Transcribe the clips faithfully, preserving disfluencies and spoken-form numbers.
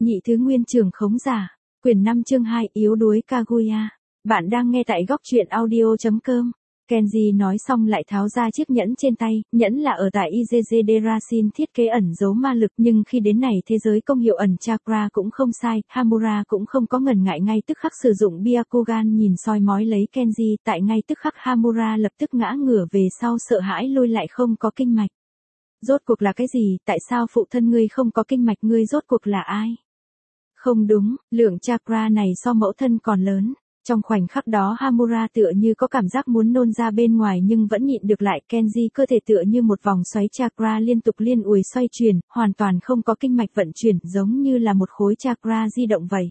Nhị thứ nguyên trưởng khống giả. Quyển năm chương hai yếu đuối Kaguya. Bạn đang nghe tại góc truyện audio chấm com. Kenji nói xong lại tháo ra chiếc nhẫn trên tay, nhẫn là ở tại i giê giê Derasin thiết kế ẩn giấu ma lực, nhưng khi đến này thế giới công hiệu ẩn chakra cũng không sai, Hamura cũng không có ngần ngại ngay tức khắc sử dụng Byakugan nhìn soi mói lấy Kenji, tại ngay tức khắc Hamura lập tức ngã ngửa về sau sợ hãi lôi lại không có kinh mạch. Rốt cuộc là cái gì, tại sao phụ thân ngươi không có kinh mạch, ngươi rốt cuộc là ai? Không đúng, lượng chakra này so mẫu thân còn lớn. Trong khoảnh khắc đó Hamura tựa như có cảm giác muốn nôn ra bên ngoài nhưng vẫn nhịn được lại. Kenji cơ thể tựa như một vòng xoáy chakra liên tục liên ùi xoay chuyển, hoàn toàn không có kinh mạch vận chuyển, giống như là một khối chakra di động vậy.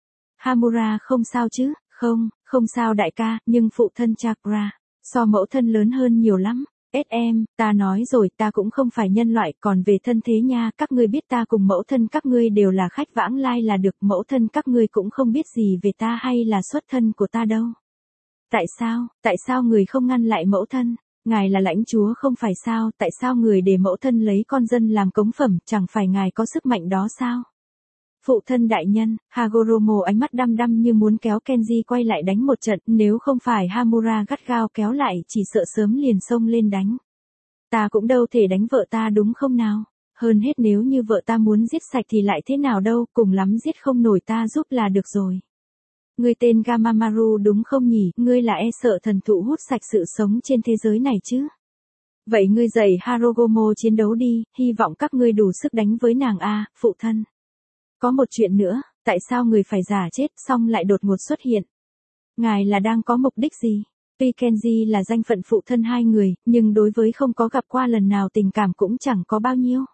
Hamura không sao chứ? Không, không sao đại ca, nhưng phụ thân chakra so mẫu thân lớn hơn nhiều lắm. ét em, ta nói rồi, ta cũng không phải nhân loại, còn về thân thế nha, các ngươi biết ta cùng mẫu thân các ngươi đều là khách vãng lai là được, mẫu thân các ngươi cũng không biết gì về ta hay là xuất thân của ta đâu. Tại sao, tại sao người không ngăn lại mẫu thân? Ngài là lãnh chúa không phải sao, tại sao người để mẫu thân lấy con dân làm cống phẩm, chẳng phải ngài có sức mạnh đó sao? Phụ thân đại nhân, Hagoromo ánh mắt đăm đăm như muốn kéo Kenji quay lại đánh một trận, nếu không phải Hamura gắt gao kéo lại chỉ sợ sớm liền xông lên đánh. Ta cũng đâu thể đánh vợ ta đúng không nào? Hơn hết nếu như vợ ta muốn giết sạch thì lại thế nào đâu, cùng lắm giết không nổi ta giúp là được rồi. Ngươi tên Gamamaru đúng không nhỉ, ngươi là e sợ thần thụ hút sạch sự sống trên thế giới này chứ? Vậy ngươi dạy Hagoromo chiến đấu đi, hy vọng các ngươi đủ sức đánh với nàng a, phụ thân. Có một chuyện nữa, tại sao người phải giả chết xong lại đột ngột xuất hiện? Ngài là đang có mục đích gì? Tuy Kenji là danh phận phụ thân hai người, nhưng đối với không có gặp qua lần nào tình cảm cũng chẳng có bao nhiêu.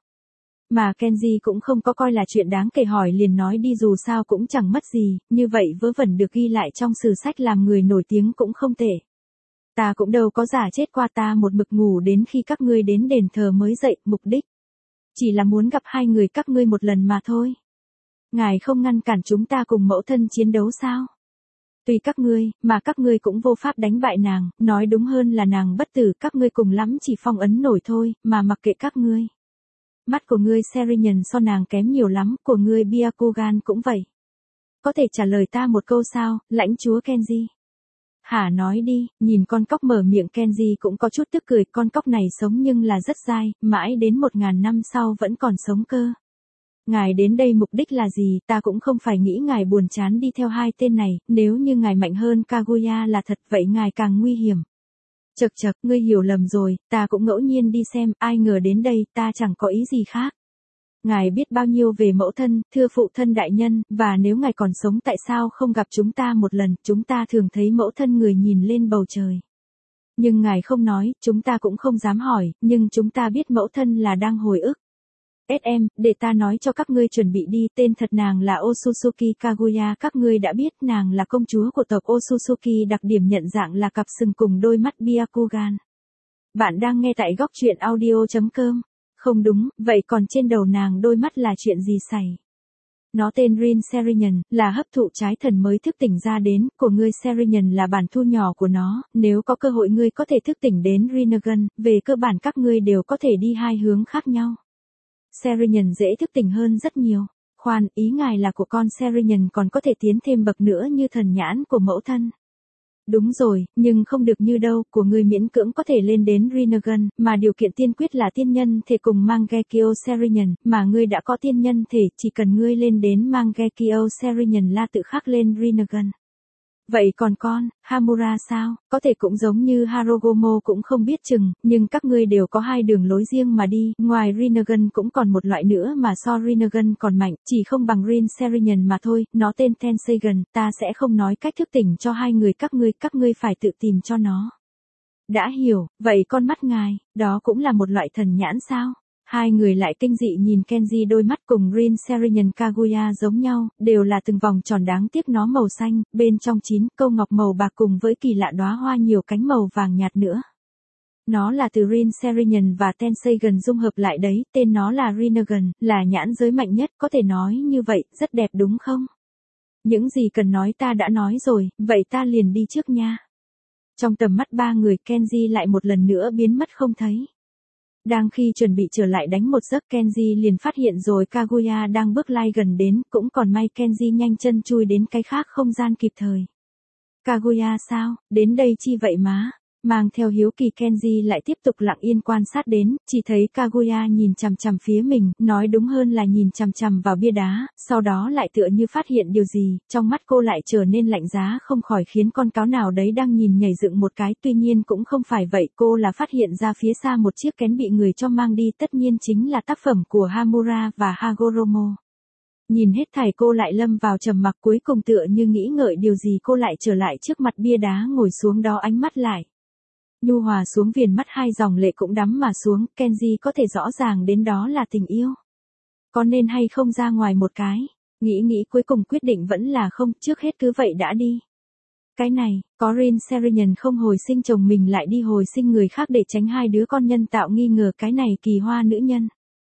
Mà Kenji cũng không có coi là chuyện đáng kể, hỏi liền nói đi dù sao cũng chẳng mất gì, như vậy vớ vẩn được ghi lại trong sử sách làm người nổi tiếng cũng không tệ. Ta cũng đâu có giả chết qua, ta một mực ngủ đến khi các ngươi đến đền thờ mới dậy, mục đích chỉ là muốn gặp hai người các ngươi một lần mà thôi. Ngài không ngăn cản chúng ta cùng mẫu thân chiến đấu sao? Tùy các ngươi, mà các ngươi cũng vô pháp đánh bại nàng, nói đúng hơn là nàng bất tử, các ngươi cùng lắm chỉ phong ấn nổi thôi, mà mặc kệ các ngươi. Mắt của ngươi Serinyun so nàng kém nhiều lắm, của ngươi Byakugan cũng vậy. Có thể trả lời ta một câu sao, lãnh chúa Kenji? Hả, nói đi, nhìn con cóc mở miệng Kenji cũng có chút tức cười, con cóc này sống nhưng là rất dai, mãi đến một ngàn năm sau vẫn còn sống cơ. Ngài đến đây mục đích là gì, ta cũng không phải nghĩ ngài buồn chán đi theo hai tên này, nếu như ngài mạnh hơn Kaguya là thật vậy ngài càng nguy hiểm. Chậc chậc, ngươi hiểu lầm rồi, ta cũng ngẫu nhiên đi xem, ai ngờ đến đây, ta chẳng có ý gì khác. Ngài biết bao nhiêu về mẫu thân, thưa phụ thân đại nhân, và nếu ngài còn sống tại sao không gặp chúng ta một lần, chúng ta thường thấy mẫu thân người nhìn lên bầu trời. Nhưng ngài không nói, chúng ta cũng không dám hỏi, nhưng chúng ta biết mẫu thân là đang hồi ức. ét em, để ta nói cho các ngươi chuẩn bị đi, tên thật nàng là Otsutsuki Kaguya, các ngươi đã biết nàng là công chúa của tộc Otsutsuki, đặc điểm nhận dạng là cặp sừng cùng đôi mắt Byakugan. Bạn đang nghe tại góc truyện audio chấm com. Không đúng, vậy còn trên đầu nàng đôi mắt là chuyện gì xảy? Nó tên Rin Serinyun, là hấp thụ trái thần mới thức tỉnh ra đến, của ngươi Serinyun là bản thu nhỏ của nó, nếu có cơ hội ngươi có thể thức tỉnh đến Rinnegan, về cơ bản các ngươi đều có thể đi hai hướng khác nhau. Serinyun dễ thức tỉnh hơn rất nhiều. Khoan, ý ngài là của con Serinyun còn có thể tiến thêm bậc nữa như thần nhãn của mẫu thân. Đúng rồi, nhưng không được như đâu, của ngươi miễn cưỡng có thể lên đến Rinnegan, mà điều kiện tiên quyết là tiên nhân thể cùng Mangekyo Serinyun, mà ngươi đã có tiên nhân thể, chỉ cần ngươi lên đến Mangekyo Serinyun là tự khắc lên Rinnegan. Vậy còn con, Hamura sao, có thể cũng giống như Hagoromo cũng không biết chừng, nhưng các ngươi đều có hai đường lối riêng mà đi, ngoài Rinnegan cũng còn một loại nữa mà so Rinnegan còn mạnh, chỉ không bằng Rin Serinyun mà thôi, nó tên Tenseigan, ta sẽ không nói cách thức tỉnh cho hai người các ngươi, các ngươi phải tự tìm cho nó. Đã hiểu, vậy con mắt ngài, đó cũng là một loại thần nhãn sao? Hai người lại kinh dị nhìn Kenji, đôi mắt cùng Rin Serinyun Kaguya giống nhau, đều là từng vòng tròn đáng tiếc nó màu xanh, bên trong chín câu ngọc màu bạc cùng với kỳ lạ đóa hoa nhiều cánh màu vàng nhạt nữa. Nó là từ Rin Serinyun và Tenseigan dung hợp lại đấy, tên nó là Rinnegan, là nhãn giới mạnh nhất, có thể nói như vậy, rất đẹp đúng không? Những gì cần nói ta đã nói rồi, vậy ta liền đi trước nha. Trong tầm mắt ba người Kenji lại một lần nữa biến mất không thấy. Đang khi chuẩn bị trở lại đánh một giấc, Kenji liền phát hiện rồi Kaguya đang bước lai gần đến, cũng còn may Kenji nhanh chân chui đến cái khác không gian kịp thời. Kaguya sao, đến đây chi vậy má? Mang theo hiếu kỳ Kenji lại tiếp tục lặng yên quan sát đến, chỉ thấy Kaguya nhìn chằm chằm phía mình, nói đúng hơn là nhìn chằm chằm vào bia đá, sau đó lại tựa như phát hiện điều gì, trong mắt cô lại trở nên lạnh giá không khỏi khiến con cáo nào đấy đang nhìn nhảy dựng một cái, tuy nhiên cũng không phải vậy, cô là phát hiện ra phía xa một chiếc kén bị người cho mang đi, tất nhiên chính là tác phẩm của Hamura và Hagoromo. Nhìn hết thảy cô lại lâm vào trầm mặc, cuối cùng tựa như nghĩ ngợi điều gì cô lại trở lại trước mặt bia đá ngồi xuống đó, ánh mắt lại nhu hòa xuống, viền mắt hai dòng lệ cũng đắm mà xuống, Kenji có thể rõ ràng đến đó là tình yêu. Có nên hay không ra ngoài một cái? Nghĩ nghĩ cuối cùng quyết định vẫn là không, trước hết cứ vậy đã đi. Cái này, có Rin Serian không hồi sinh chồng mình lại đi hồi sinh người khác để tránh hai đứa con nhân tạo nghi ngờ cái này kỳ hoa nữ nhân.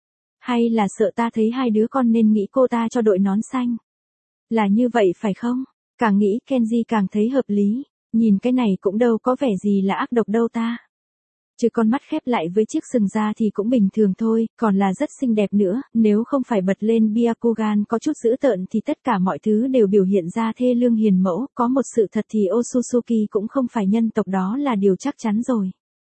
Hay là sợ ta thấy hai đứa con nên nghĩ cô ta cho đội nón xanh? Là như vậy phải không? Càng nghĩ Kenji càng thấy hợp lý. Nhìn cái này cũng đâu có vẻ gì là ác độc đâu ta. Chứ con mắt khép lại với chiếc sừng da thì cũng bình thường thôi, còn là rất xinh đẹp nữa, nếu không phải bật lên Byakugan có chút dữ tợn thì tất cả mọi thứ đều biểu hiện ra thê lương hiền mẫu, có một sự thật thì Otsutsuki cũng không phải nhân tộc, đó là điều chắc chắn rồi.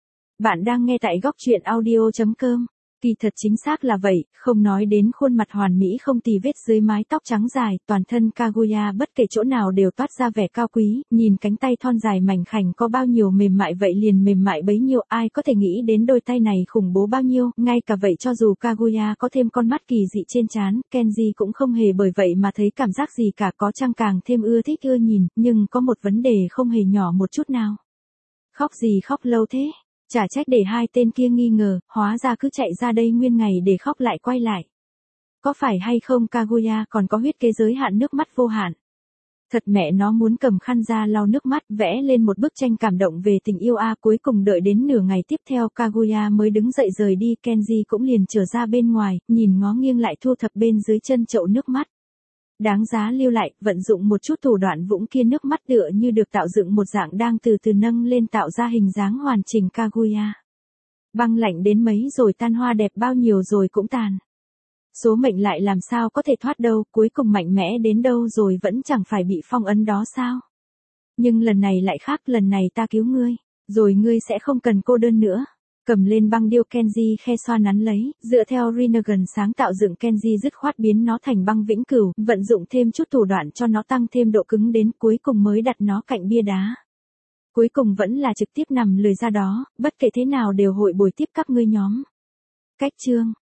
Bạn đang nghe tại góc truyện audio chấm com. Kỳ thật chính xác là vậy, không nói đến khuôn mặt hoàn mỹ không tì vết dưới mái tóc trắng dài, toàn thân Kaguya bất kể chỗ nào đều toát ra vẻ cao quý, nhìn cánh tay thon dài mảnh khảnh có bao nhiêu mềm mại vậy liền mềm mại bấy nhiêu, ai có thể nghĩ đến đôi tay này khủng bố bao nhiêu, ngay cả vậy cho dù Kaguya có thêm con mắt kỳ dị trên trán, Kenji cũng không hề bởi vậy mà thấy cảm giác gì cả, có chăng càng thêm ưa thích ưa nhìn, nhưng có một vấn đề không hề nhỏ một chút nào. Khóc gì khóc lâu thế? Chả trách để hai tên kia nghi ngờ, hóa ra cứ chạy ra đây nguyên ngày để khóc lại quay lại. Có phải hay không Kaguya còn có huyết kế giới hạn nước mắt vô hạn? Thật mẹ nó muốn cầm khăn ra lau nước mắt, vẽ lên một bức tranh cảm động về tình yêu a. Cuối cùng đợi đến nửa ngày tiếp theo Kaguya mới đứng dậy rời đi, Kenji cũng liền trở ra bên ngoài, nhìn ngó nghiêng lại thu thập bên dưới chân chậu nước mắt. Đáng giá lưu lại, vận dụng một chút thủ đoạn vũng kia, nước mắt tựa như được tạo dựng một dạng đang từ từ nâng lên tạo ra hình dáng hoàn chỉnh Kaguya. Băng lạnh đến mấy rồi tan, hoa đẹp bao nhiêu rồi cũng tàn. Số mệnh lại làm sao có thể thoát đâu, cuối cùng mạnh mẽ đến đâu rồi vẫn chẳng phải bị phong ấn đó sao. Nhưng lần này lại khác, lần này ta cứu ngươi, rồi ngươi sẽ không cần cô đơn nữa. Cầm lên băng điêu, Kenji khe xoa nắn lấy, dựa theo Rinnegan sáng tạo dựng, Kenji dứt khoát biến nó thành băng vĩnh cửu, vận dụng thêm chút thủ đoạn cho nó tăng thêm độ cứng đến, cuối cùng mới đặt nó cạnh bia đá. Cuối cùng vẫn là trực tiếp nằm lười ra đó, bất kể thế nào đều hội bồi tiếp các ngươi nhóm. Cách chương